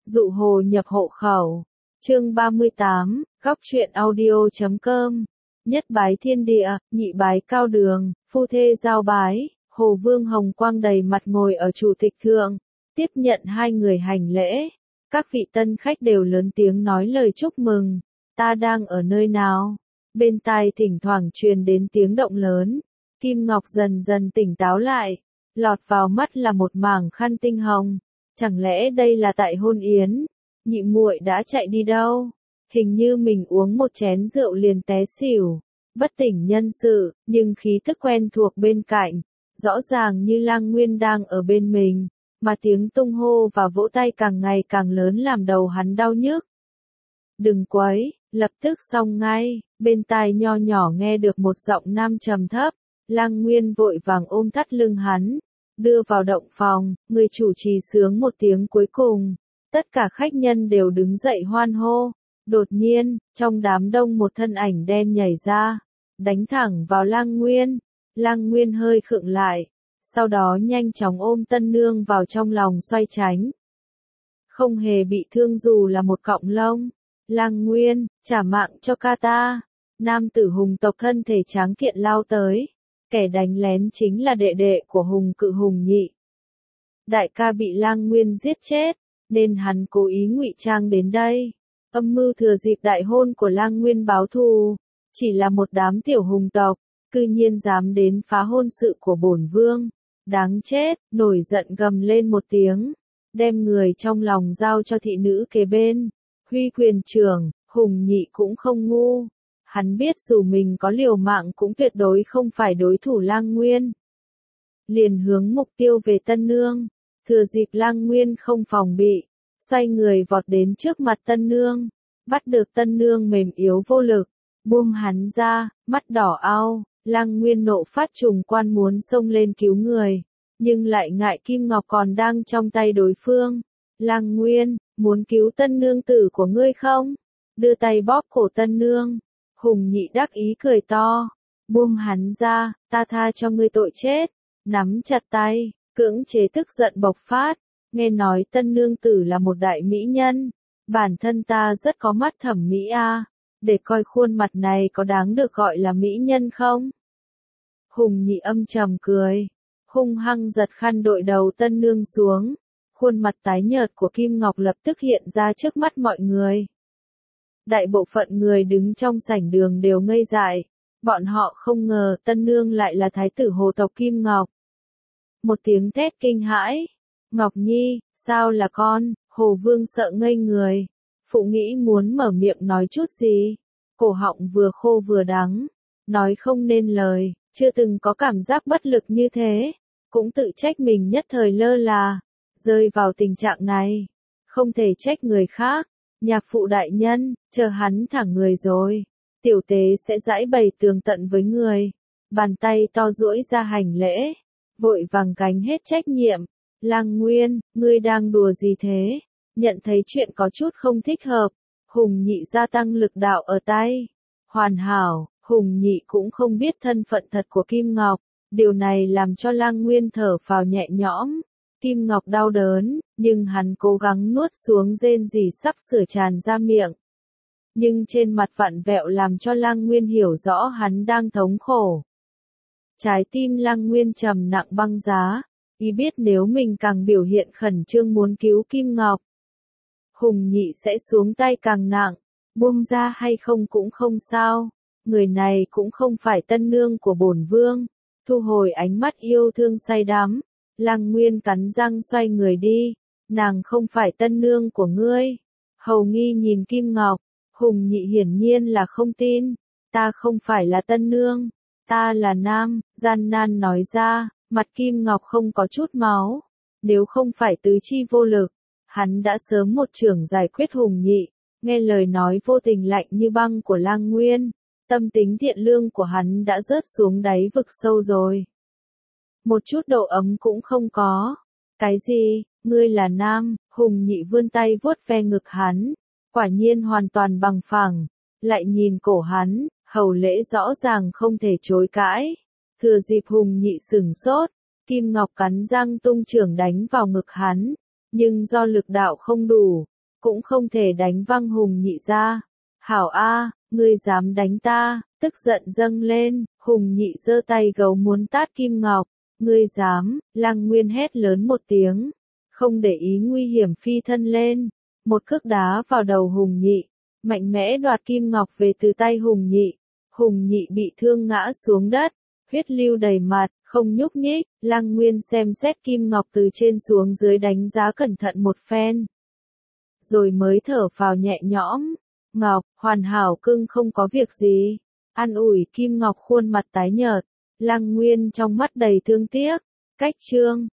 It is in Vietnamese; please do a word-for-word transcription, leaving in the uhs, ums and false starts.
Dụ hồ nhập hộ khẩu. Chương ba mươi tám, góc truyện audio chấm com. Nhất bái thiên địa, nhị bái cao đường, phu thê giao bái. Hồ Vương hồng quang đầy mặt ngồi ở chủ tịch thượng, tiếp nhận hai người hành lễ. Các vị tân khách đều lớn tiếng nói lời chúc mừng. Ta đang ở nơi nào? Bên tai thỉnh thoảng truyền đến tiếng động lớn. Kim Ngọc dần dần tỉnh táo lại, lọt vào mắt là một mảng khăn tinh hồng. Chẳng lẽ đây là tại hôn yến? Nhị muội đã chạy đi đâu? Hình như mình uống một chén rượu liền té xỉu, bất tỉnh nhân sự, nhưng khí thức quen thuộc bên cạnh, rõ ràng như Lang Nguyên đang ở bên mình, mà tiếng tung hô và vỗ tay càng ngày càng lớn làm đầu hắn đau nhức. Đừng quấy, lập tức xong ngay, bên tai nho nhỏ nghe được một giọng nam trầm thấp. Lang Nguyên vội vàng ôm thắt lưng hắn, đưa vào động phòng, người chủ trì sướng một tiếng cuối cùng. Tất cả khách nhân đều đứng dậy hoan hô. Đột nhiên, trong đám đông một thân ảnh đen nhảy ra, đánh thẳng vào Lang Nguyên. Lang Nguyên hơi khựng lại, sau đó nhanh chóng ôm tân nương vào trong lòng xoay tránh. Không hề bị thương dù là một cọng lông. Lang Nguyên, trả mạng cho ca ta. Nam tử hùng tộc thân thể tráng kiện lao tới. Kẻ đánh lén chính là đệ đệ của Hùng Cự Hùng Nhị. Đại ca bị Lang Nguyên giết chết, nên hắn cố ý ngụy trang đến đây. Âm mưu thừa dịp đại hôn của Lang Nguyên báo thù. Chỉ là một đám tiểu hùng tộc, cư nhiên dám đến phá hôn sự của bổn vương. Đáng chết, nổi giận gầm lên một tiếng, đem người trong lòng giao cho thị nữ kế bên. Huy quyền trưởng, Hùng Nhị cũng không ngu. Hắn biết dù mình có liều mạng cũng tuyệt đối không phải đối thủ Lang Nguyên. Liền hướng mục tiêu về tân nương, thừa dịp Lang Nguyên không phòng bị, xoay người vọt đến trước mặt tân nương, bắt được tân nương mềm yếu vô lực, buông hắn ra, mắt đỏ ao. Lang Nguyên nộ phát trùng quan muốn xông lên cứu người, nhưng lại ngại Kim Ngọc còn đang trong tay đối phương. Lang Nguyên, muốn cứu tân nương tử của ngươi không? Đưa tay bóp cổ tân nương. Hùng Nhị đắc ý cười to, buông hắn ra, ta tha cho ngươi tội chết. Nắm chặt tay, cưỡng chế tức giận bộc phát. Nghe nói tân nương tử là một đại mỹ nhân, bản thân ta rất có mắt thẩm mỹ a, để coi khuôn mặt này có đáng được gọi là mỹ nhân không? Hùng Nhị âm trầm cười, hung hăng giật khăn đội đầu tân nương xuống. Khuôn mặt tái nhợt của Kim Ngọc lập tức hiện ra trước mắt mọi người. Đại bộ phận người đứng trong sảnh đường đều ngây dại, bọn họ không ngờ tân nương lại là thái tử hồ tộc Kim Ngọc. Một tiếng thét kinh hãi, Ngọc Nhi, sao là con? Hồ Vương sợ ngây người, phụ nghĩ muốn mở miệng nói chút gì, cổ họng vừa khô vừa đắng, nói không nên lời, chưa từng có cảm giác bất lực như thế, cũng tự trách mình nhất thời lơ là, rơi vào tình trạng này, không thể trách người khác. Nhạc phụ đại nhân, chờ hắn thẳng người rồi, tiểu tế sẽ giãi bày tường tận với người. Bàn tay to duỗi ra hành lễ, vội vàng gánh hết trách nhiệm. Lang Nguyên, ngươi đang đùa gì thế? Nhận thấy chuyện có chút không thích hợp, Hùng Nhị gia tăng lực đạo ở tay. Hoàn hảo, Hùng Nhị cũng không biết thân phận thật của Kim Ngọc, điều này làm cho Lang Nguyên thở phào nhẹ nhõm. Kim Ngọc đau đớn, nhưng hắn cố gắng nuốt xuống rên rỉ sắp sửa tràn ra miệng. Nhưng trên mặt vặn vẹo làm cho Lang Nguyên hiểu rõ hắn đang thống khổ. Trái tim Lang Nguyên trầm nặng băng giá, y biết nếu mình càng biểu hiện khẩn trương muốn cứu Kim Ngọc, Hùng Nhị sẽ xuống tay càng nặng, buông ra hay không cũng không sao, người này cũng không phải tân nương của bổn vương. Thu hồi ánh mắt yêu thương say đắm, Lang Nguyên cắn răng xoay người đi, nàng không phải tân nương của ngươi. Hầu Nghi nhìn Kim Ngọc, Hùng Nhị hiển nhiên là không tin, ta không phải là tân nương, ta là nam, gian nan nói ra, mặt Kim Ngọc không có chút máu, nếu không phải tứ chi vô lực, hắn đã sớm một chưởng giải quyết Hùng Nhị. Nghe lời nói vô tình lạnh như băng của Lang Nguyên, tâm tính thiện lương của hắn đã rớt xuống đáy vực sâu rồi. Một chút độ ấm cũng không có. Cái gì, ngươi là nam? Hùng Nhị vươn tay vuốt ve ngực hắn, quả nhiên hoàn toàn bằng phẳng, lại nhìn cổ hắn, hầu lễ rõ ràng không thể chối cãi. Thừa dịp Hùng Nhị sửng sốt, Kim Ngọc cắn răng tung chưởng đánh vào ngực hắn, nhưng do lực đạo không đủ, cũng không thể đánh văng Hùng Nhị ra. Hảo A, ngươi dám đánh ta, tức giận dâng lên, Hùng Nhị giơ tay gấu muốn tát Kim Ngọc. Ngươi dám, Lăng Nguyên hét lớn một tiếng, không để ý nguy hiểm phi thân lên, một cước đá vào đầu Hùng Nhị, mạnh mẽ đoạt Kim Ngọc về từ tay Hùng Nhị. Hùng Nhị bị thương ngã xuống đất, huyết lưu đầy mặt, không nhúc nhích. Lăng Nguyên xem xét Kim Ngọc từ trên xuống dưới đánh giá cẩn thận một phen, rồi mới thở phào nhẹ nhõm. Ngọc, hoàn hảo cưng không có việc gì. An ủi Kim Ngọc khuôn mặt tái nhợt. Lăng Nguyên trong mắt đầy thương tiếc. Cách chương